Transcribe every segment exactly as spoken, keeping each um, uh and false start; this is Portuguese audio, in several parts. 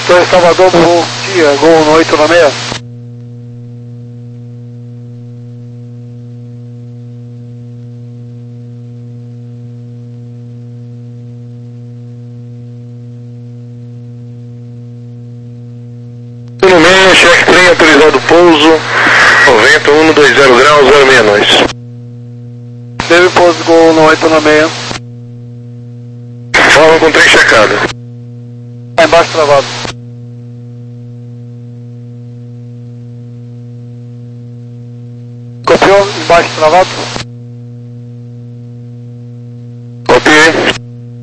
dois Salvador, voo, dia, gol no oito nove seis. No meio, cheque trem autorizado pouso, vento um dois zero graus, zero seis nós. Teve pouso gol no oito nove seis. Fala com trem checado. Tá embaixo travado. Copiou? Embaixo travado? Copiei.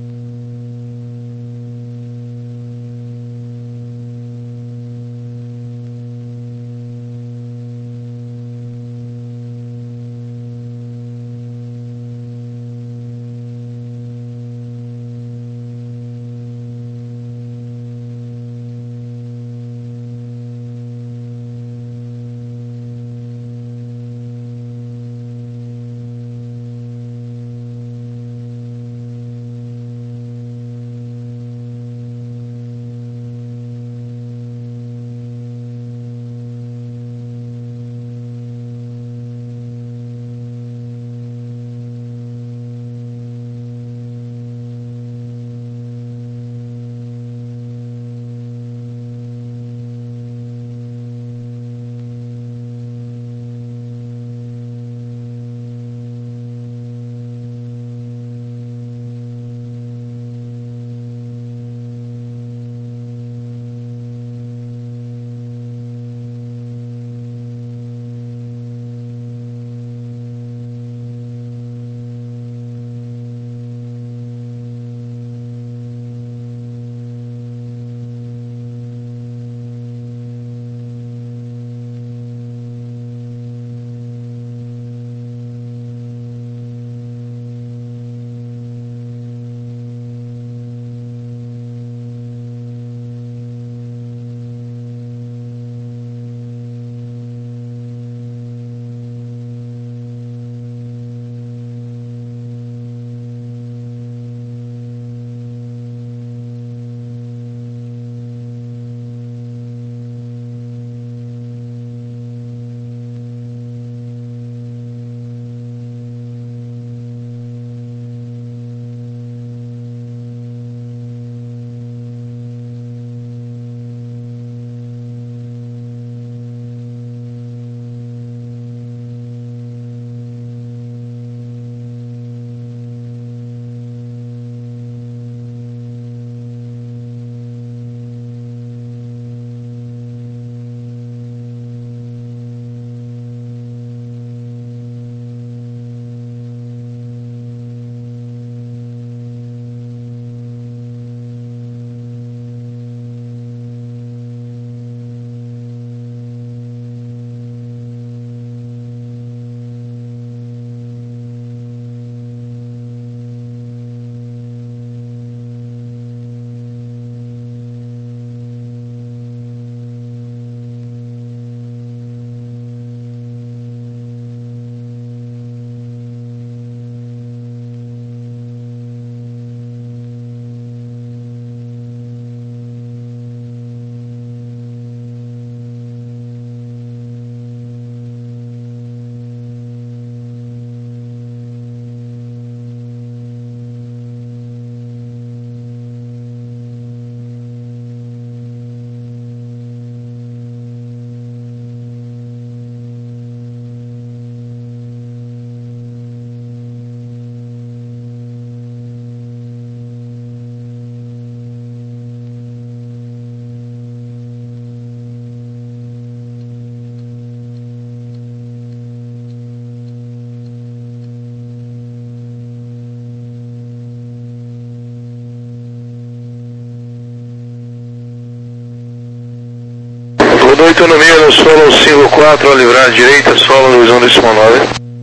oito no meio no solo cinco quatro, a livrar à direita, solo no visão do Simão nove.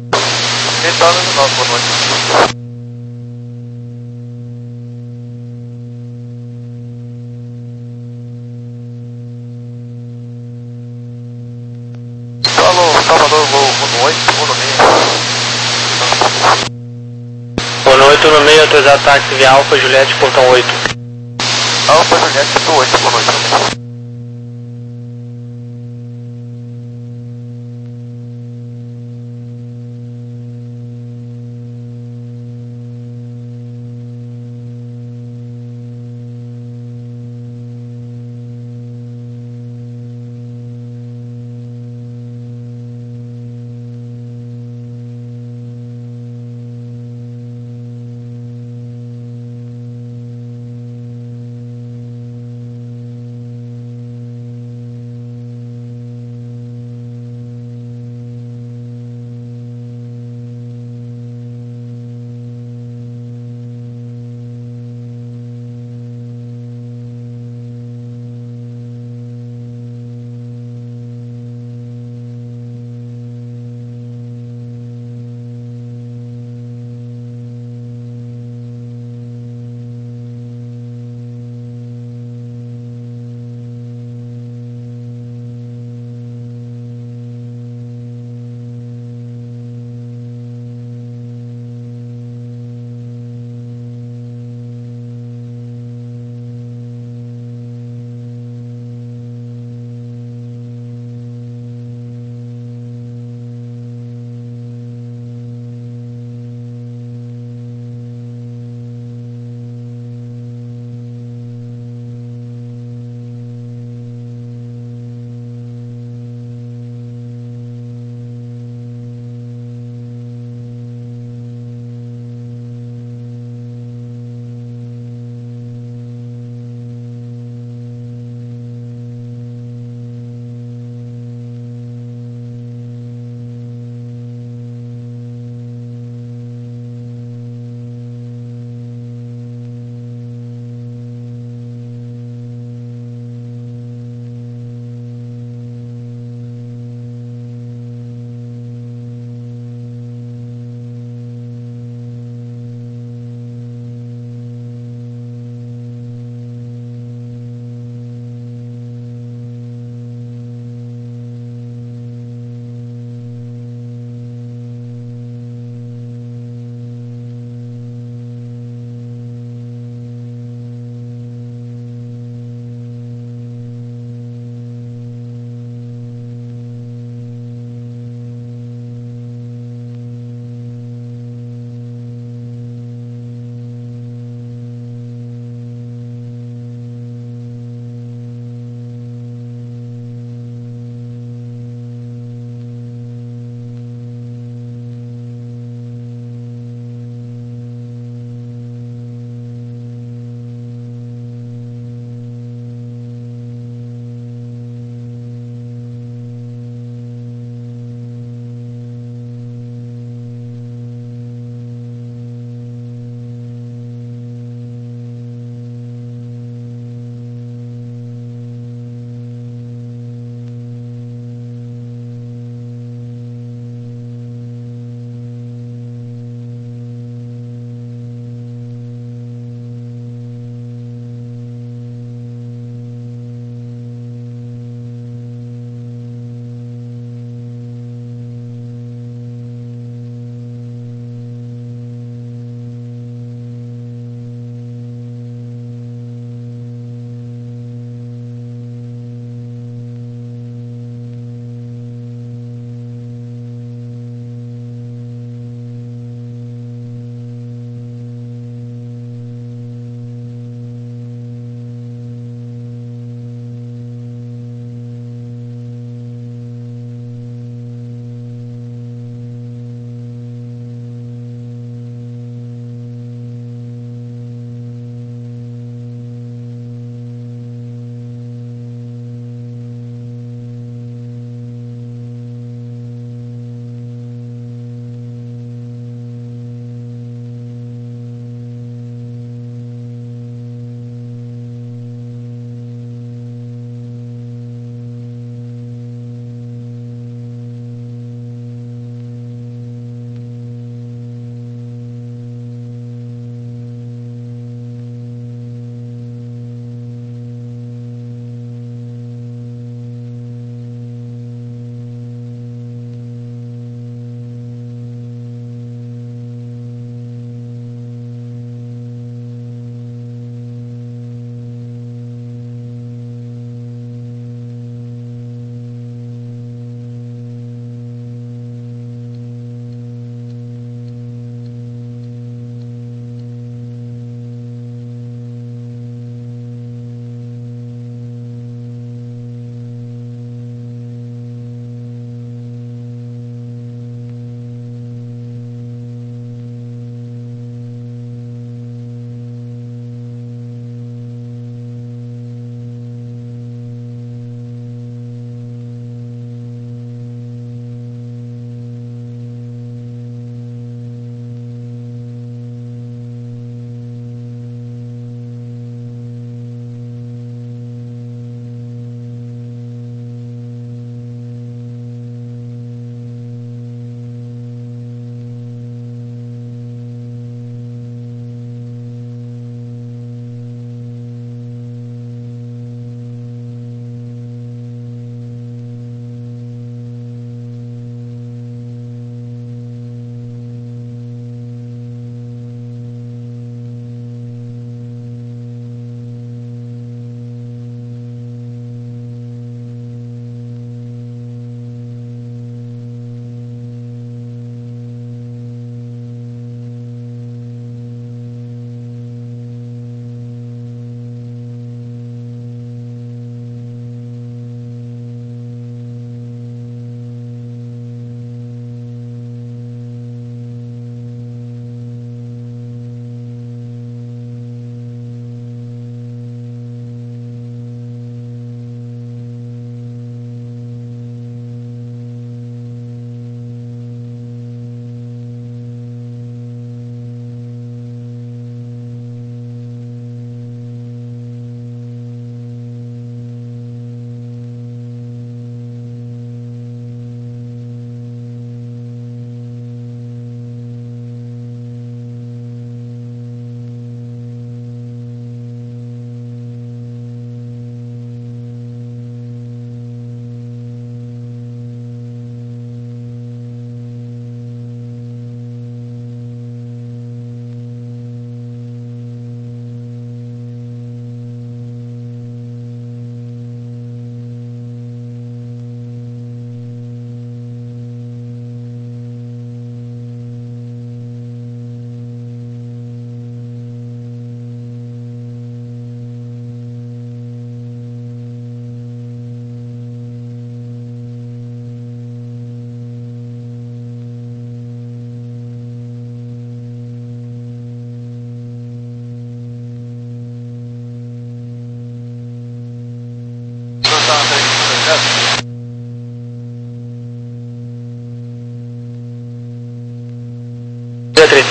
Então, no nove, boa noite. Solo, Salvador, voo no oito, voo no meio. Boa noite, no meio, autorizado táxi via Alfa, Juliette, portão oito. Alfa Juliette do oito, boa noite também.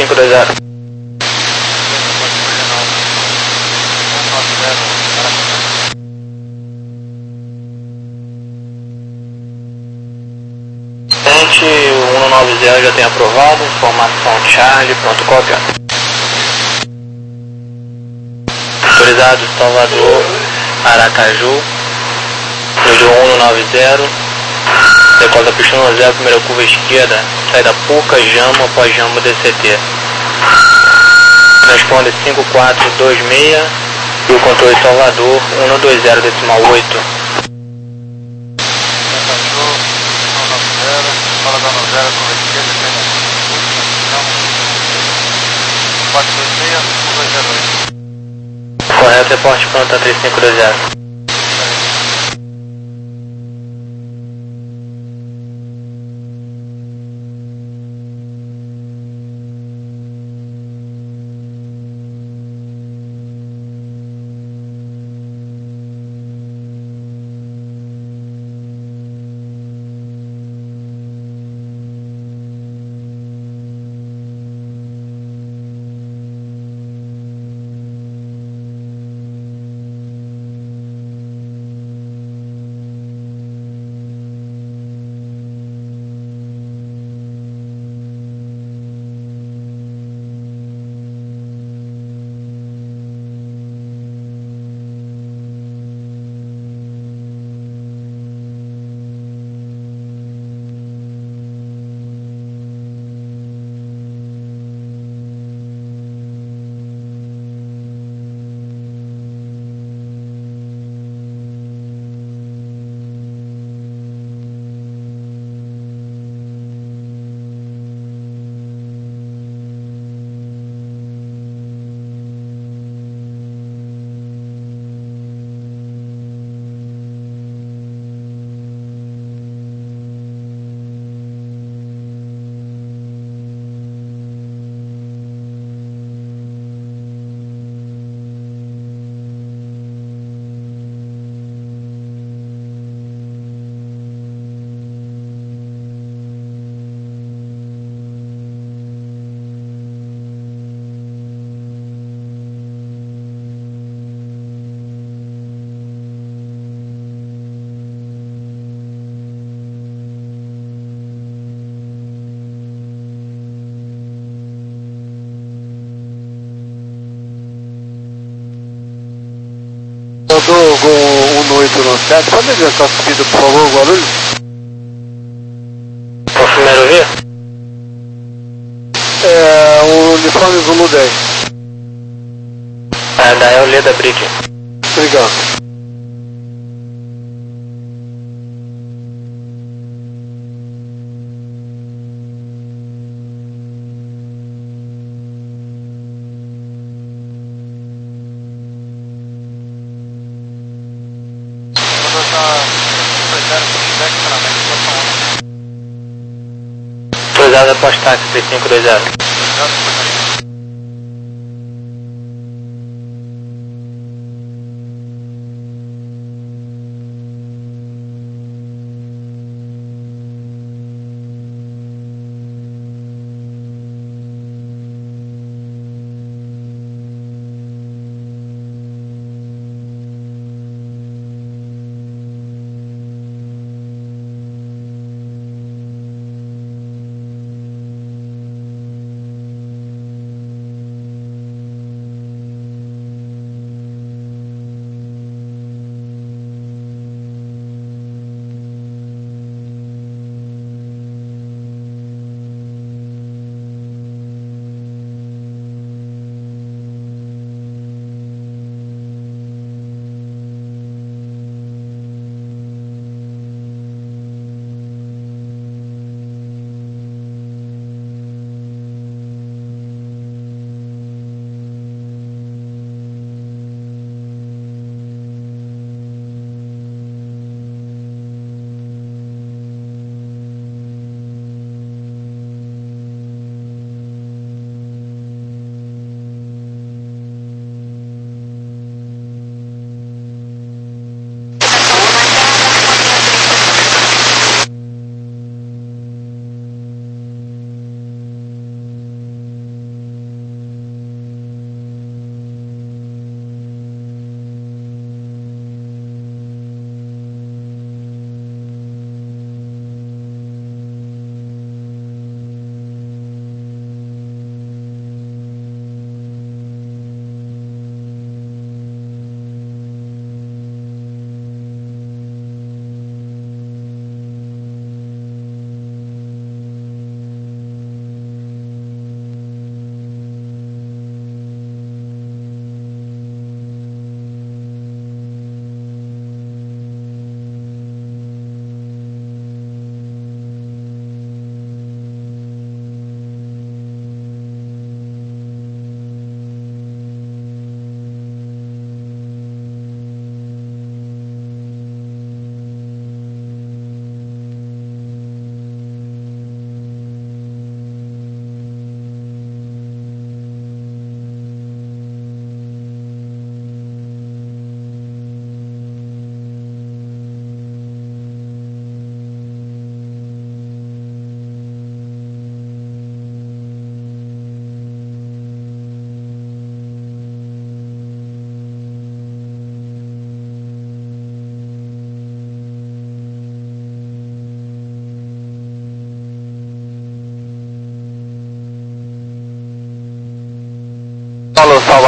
cinco dois zero. Tente, o cento e noventa já tem aprovado, informação Charlie, pronto, cópia. Autorizado Salvador, Aracaju, número cento e noventa, decola da pista zero, primeira curva esquerda, saída Puca, Jamo, após Jamo D C T. Responde cinco quatro dois seis e o controle Salvador, cento e vinte decimal oito. Fala da novela, curva esquerda, saída quatro dois seis, dois zero oito. Correto, reporte pronto a três cinco dois zero. Salvador com cento e oitenta, pode adiantar a subida, por favor, Guarulhos? Posso primeiro ouvir? É, o uniforme Zulu dez. É, da El Leda Brick. Obrigado. Autorizado após táxi três cinco dois zero.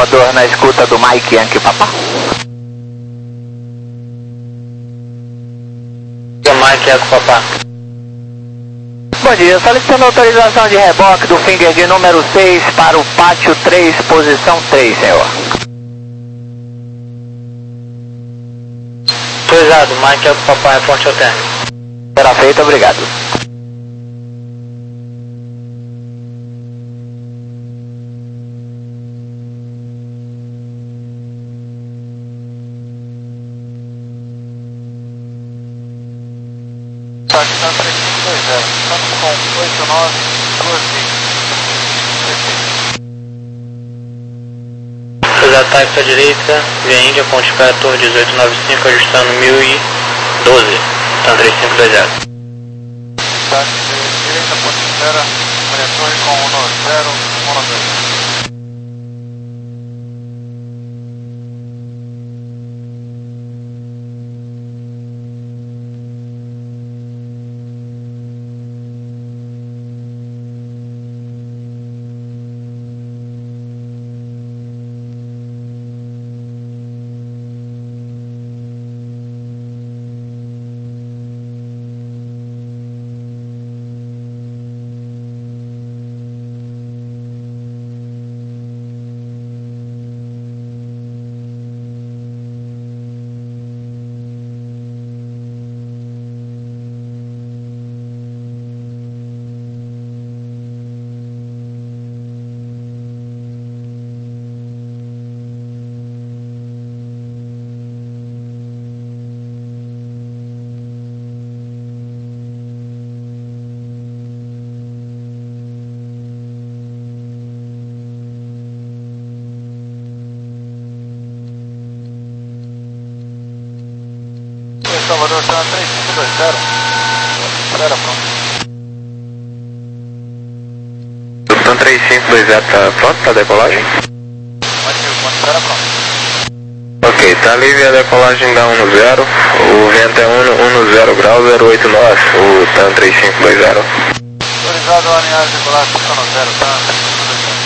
Salvador na escuta do Mike Yankee Papa. Mike Yankee Papa. Bom dia, solicitando autorização de reboque do Finger de número seis para o pátio três, posição três, senhor. Autorizado, Mike Yankee Papa, reporte ao término. Será feito, obrigado. Pakistan três cinco dois zero, estamos com oito nove dois cinco. Seus ataques à direita, via Índia, ponte Pé, torre dezoito noventa e cinco, ajustando mil e doze, Pakistan três cinco dois zero. Ataque de direita, ponte espera, Maria Torre com um nove zero, um nove zero. Salvador, está três cinco dois zero. Espera, pronto. Pakistan três cinco dois zero tá pronto para decolagem? Ativo, ponte espera, pronto. Ok, tá livre a decolagem da um zero, o vento é um zero grau, zero oito nós, o TAM três cinco dois zero. Autorizado a alinhar de decolagem, pista no zero, tá? três cinco dois zero.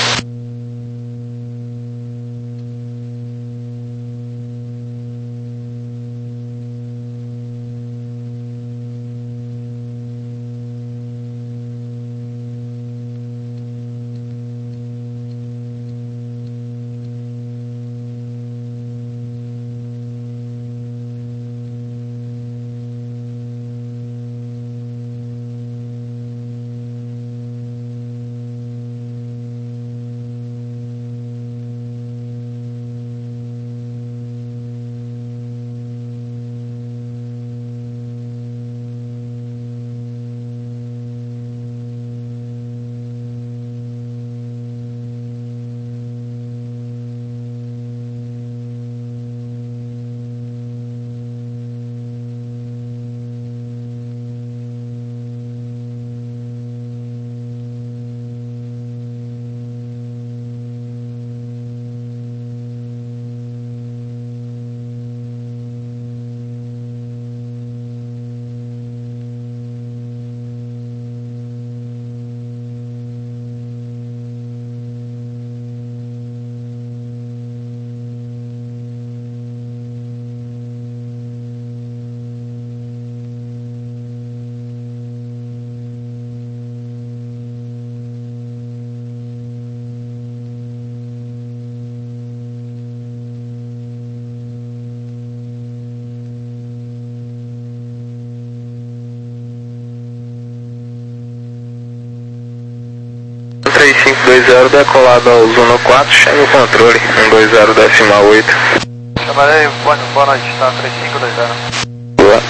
três cinco dois zero decolado ao Zona quatro, chama o controle, um dois zero decimal oito. Chamarei, boa, boa noite, tá? três cinco dois zero. Boa.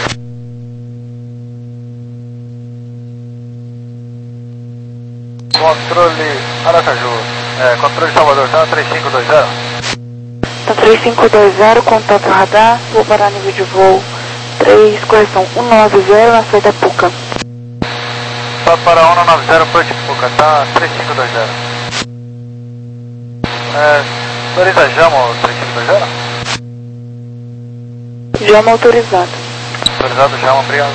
Controle Aracaju, é, controle Salvador, tá? três cinco dois zero. Tá três cinco dois zero, contato radar, vou parar nível de voo três, correção um nove zero, na saída Puca. Tá para um nove zero, Puca, Puca, tá? três cinco dois zero. É, autoriza Jamo, três cinco dois zero? Jamo autorizado. Autorizado Jamo, obrigado.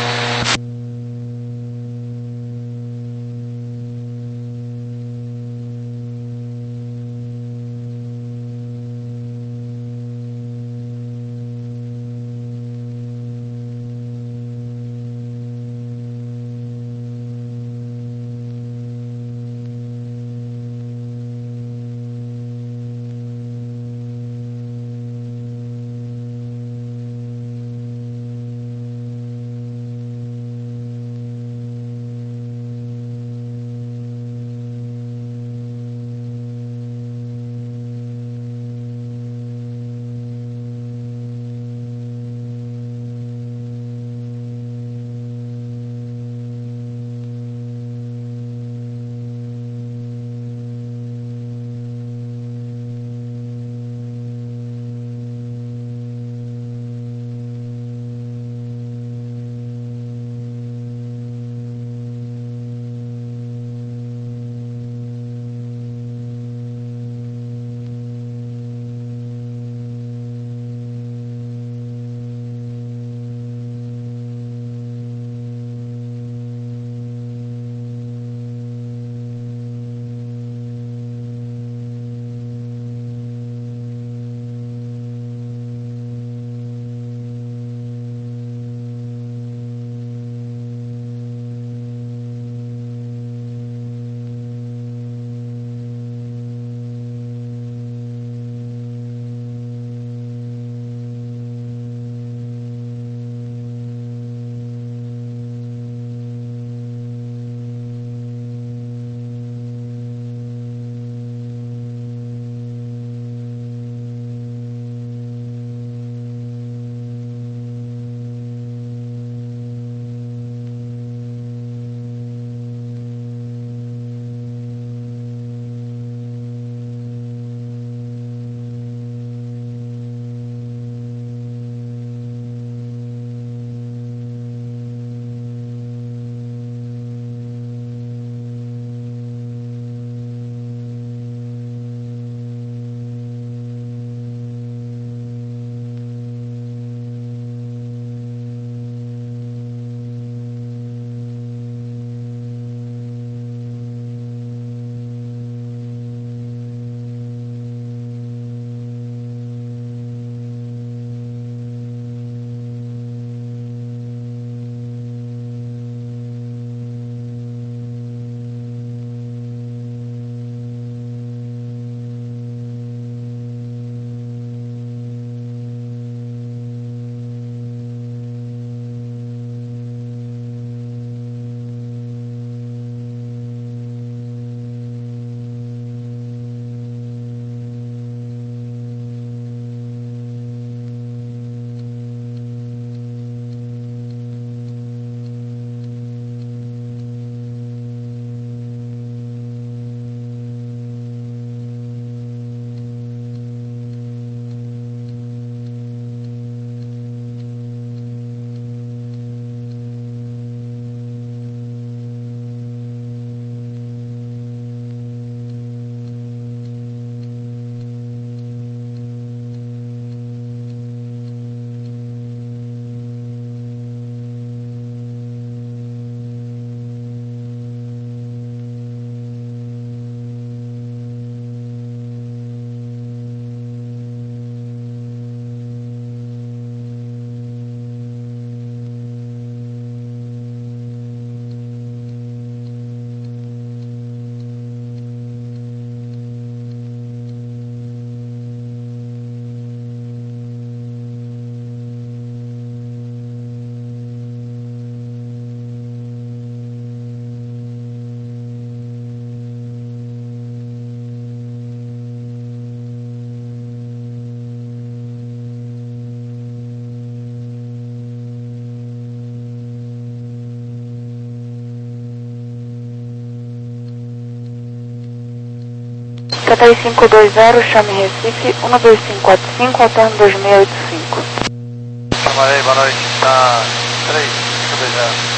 África três cinco dois zero, chame Recife, um dois cinco quatro cinco, alterno dois seis oito cinco. Chamarei, boa noite, tá três cinco dois zero.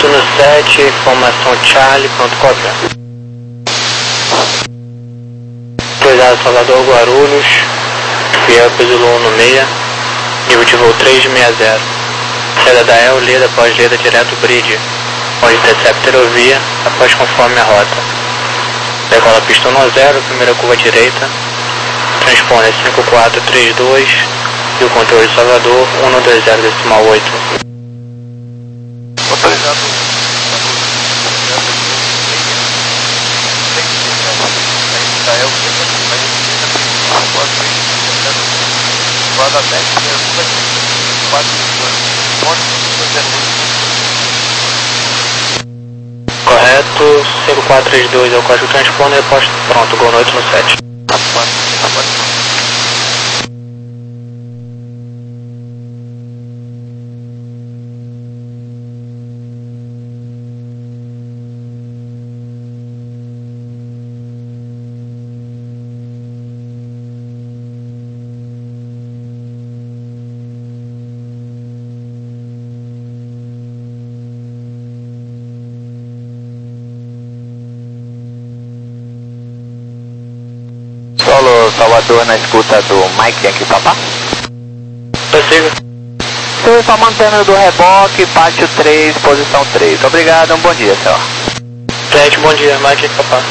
oito no sete, informação Charlie, pronto, cópia. Autorizado Salvador Guarulhos, Fiel Pesulo um no seis, nível de voo três de sessenta. Saída da El, Leda, após Leda, direto Bridge, onde intercepta aerovia, após conforme a rota. Decola pista um zero, primeira curva direita, transponder cinco quatro três dois e o controle de Salvador um dois zero decimal oito. Autorizado da El, Vada dez, quatro Correto, cinco quatro três dois é o código transponder, posto pronto, Gol noite no sete. Solo Salvador na escuta do Mike aqui, papá. Prossiga. Estou informando do reboque, pátio três, posição três. Obrigado, um bom dia, senhor. Gente, bom dia, Mike aqui, papá.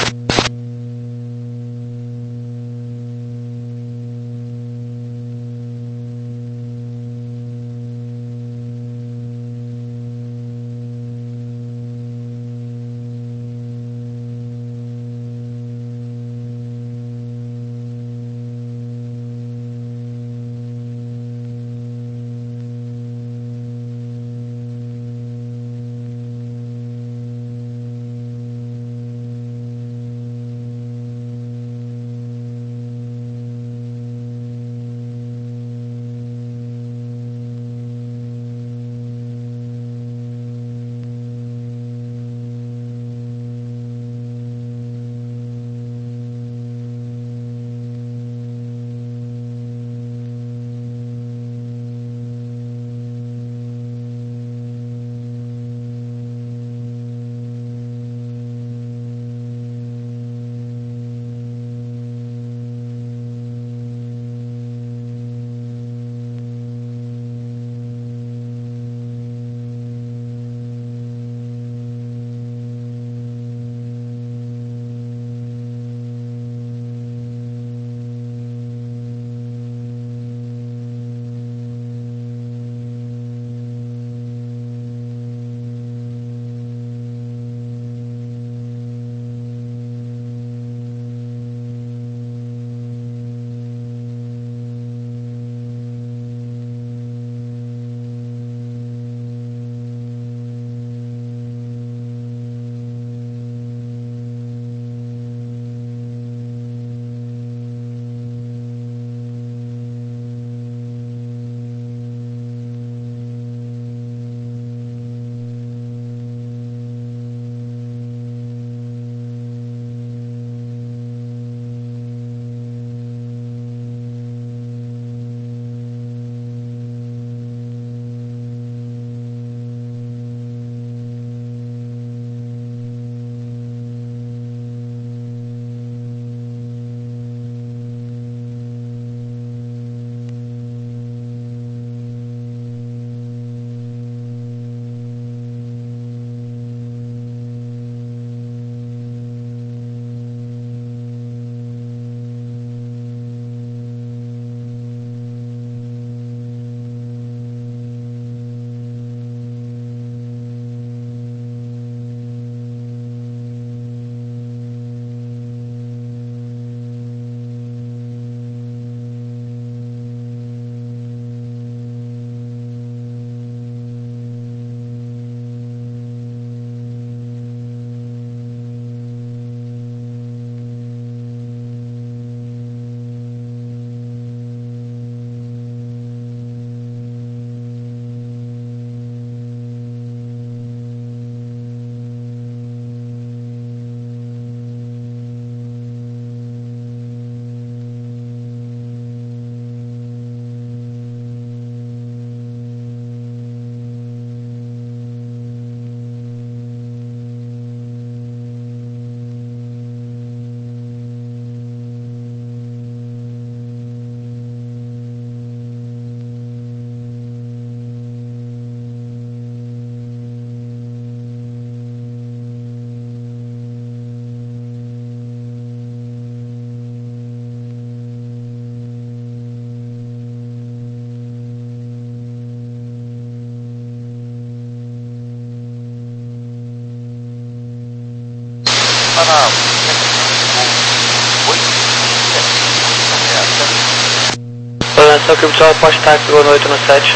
Atenção que o pessoal pode estar aqui boa noite no sete.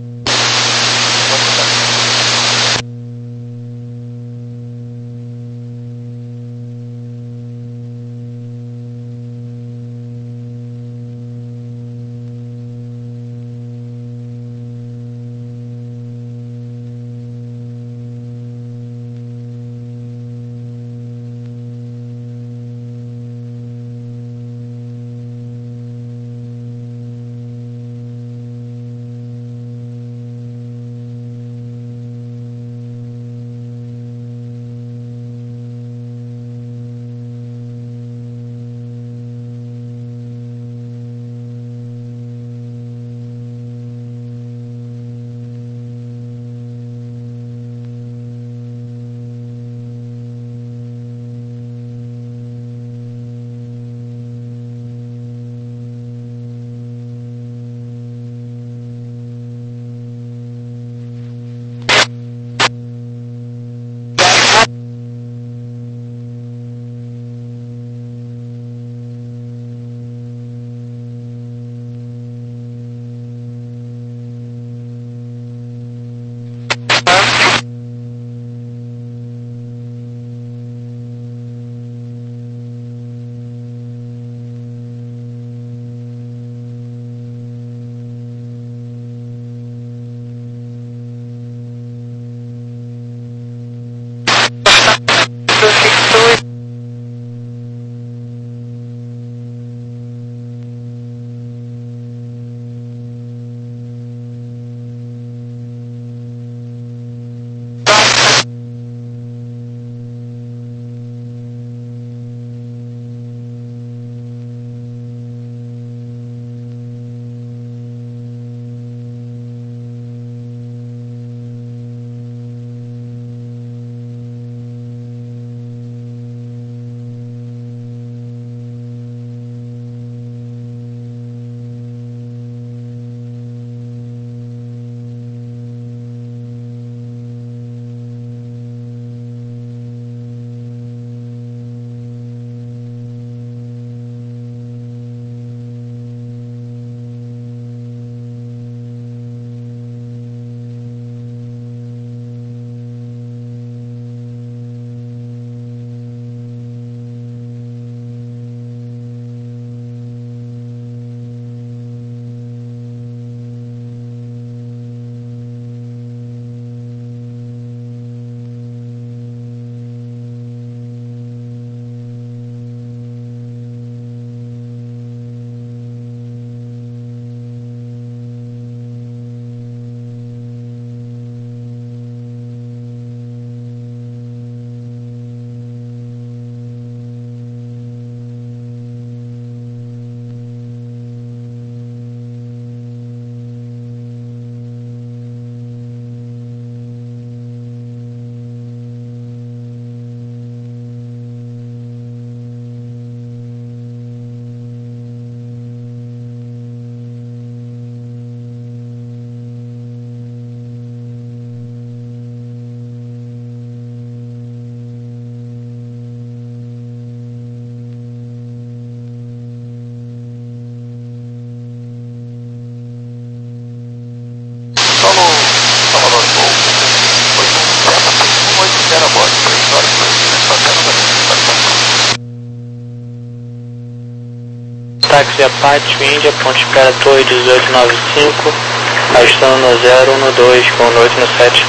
Táxi Apache Índia, ponte espera Torre dezoito noventa e cinco, ajustando no zero, no dois, com noite no sete.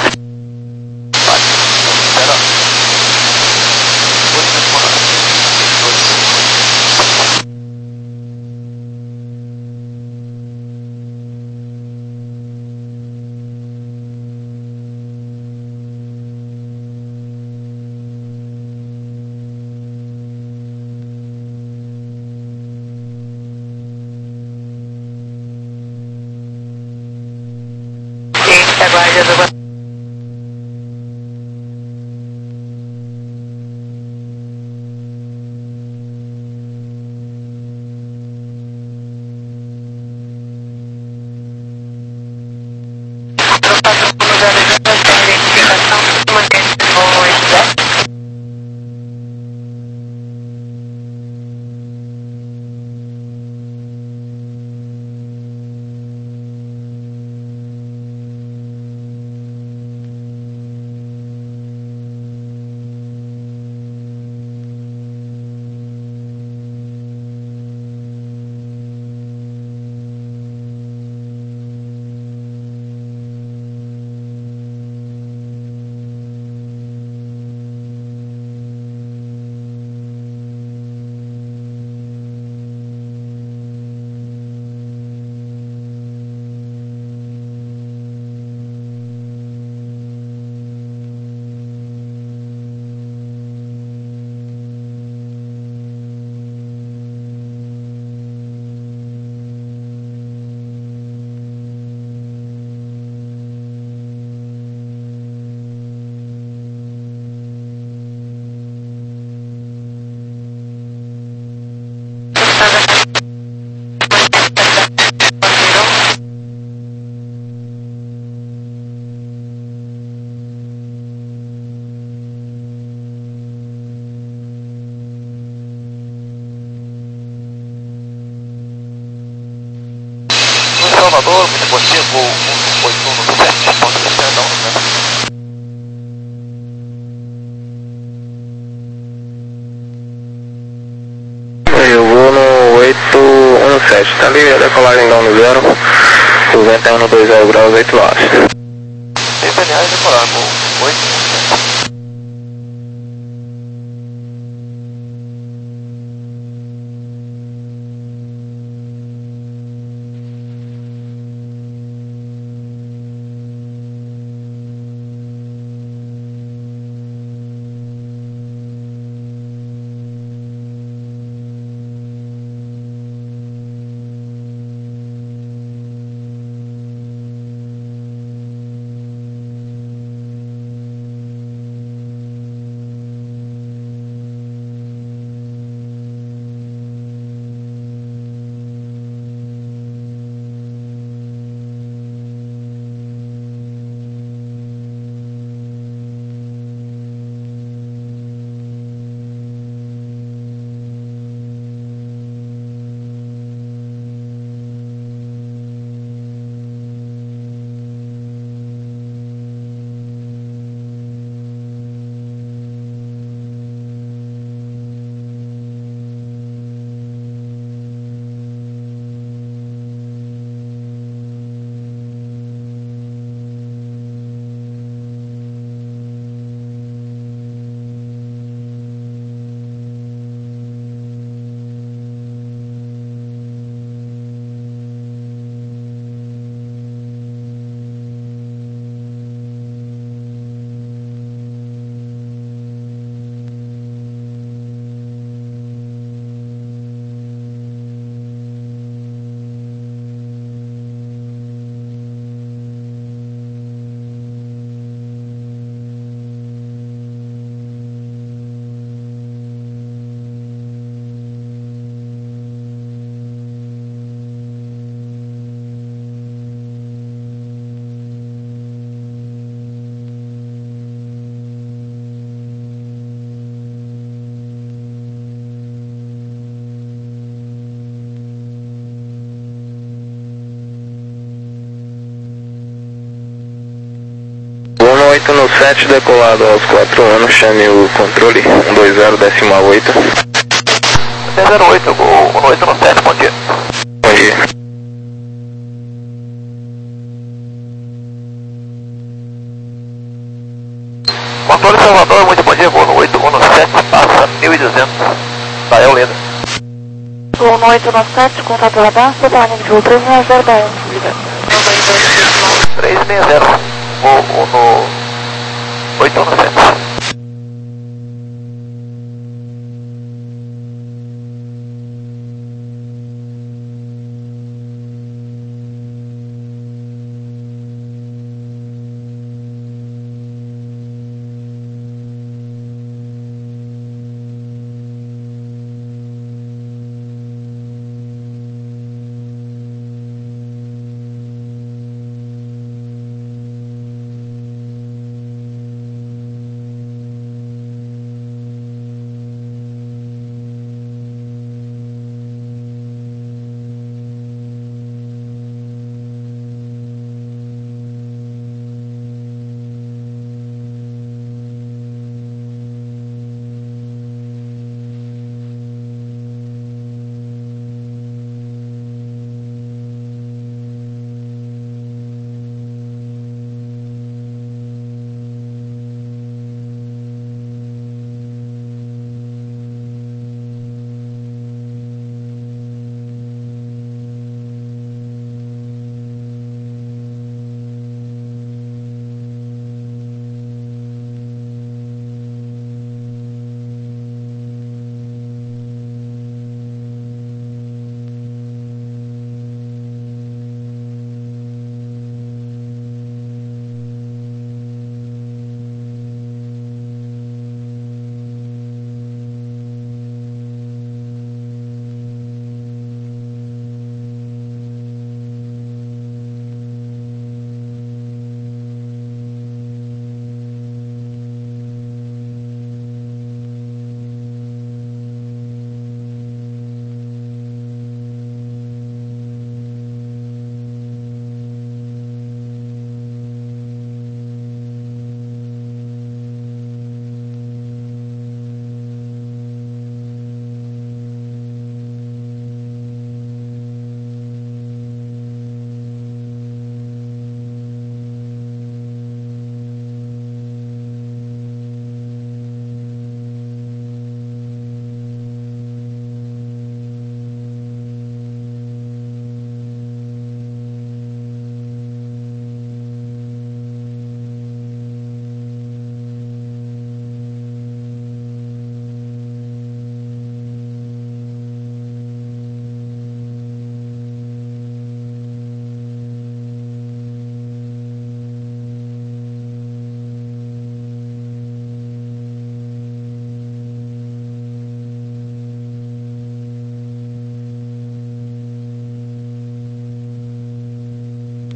Aguarde do Bom dia, voo um oito um sete, ponto Estendão, né? Eu vou no oito um sete, tá ali a decolagem da um zero, o vento é um dois zero graus, oito nós. Tem P N A decolar, voo oito um sete. oito no sete, decolado aos quatro anos, chame o controle um dois zero decimal oito. zero oito, voo um oito no sete, bom dia. Bom dia. Controle Salvador, muito bom dia, voo no oito um no sete, passa mil e duzentos, Bael Leda. Voo no oito nove sete, contato radar, Sobrani de voo três seis zero, Bael, obrigado. três seis zero, voo no oito um no sete.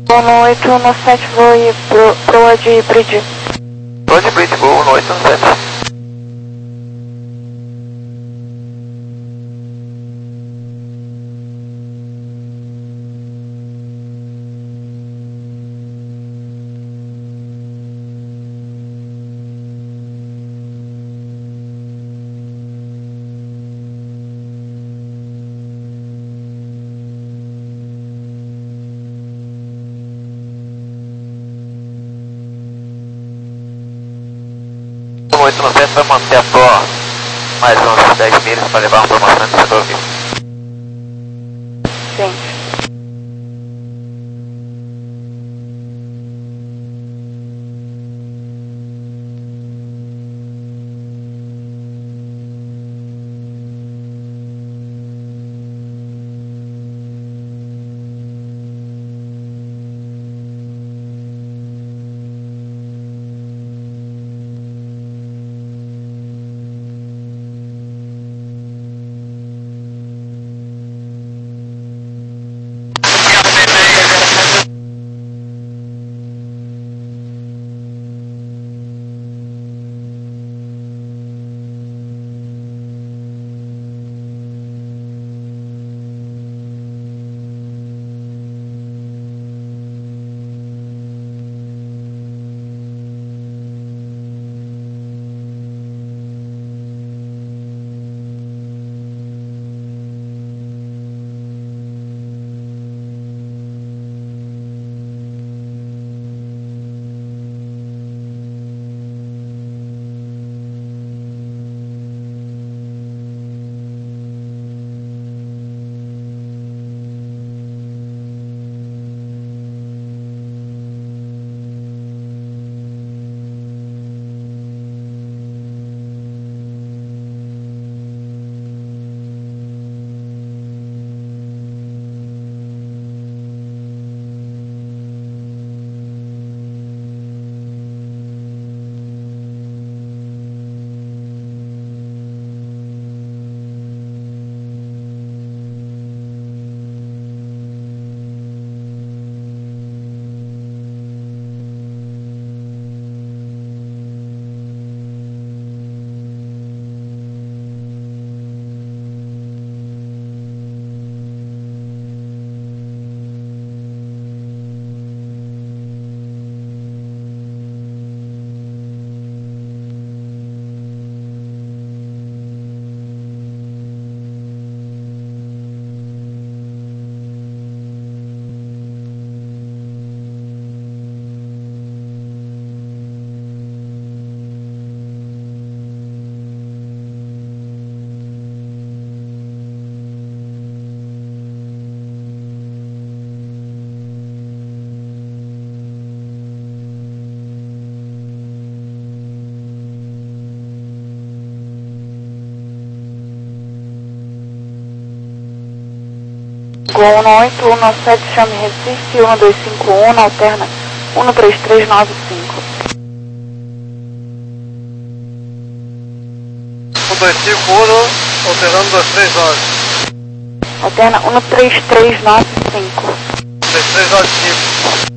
um oito um sete, vou ir pro, pro de Bridge. Pro de Bridge, voo um oito um sete. um oito um sete vai manter a Pro mais uns dez milhas para levar uma promoção do setor vivo. Sim. Gol um oito um sete, chame Recife, um dois cinco um, alterna um três três nove cinco. um dois cinco um, alternando dois três nove. Alterna um três três nove cinco. três três nove cinco.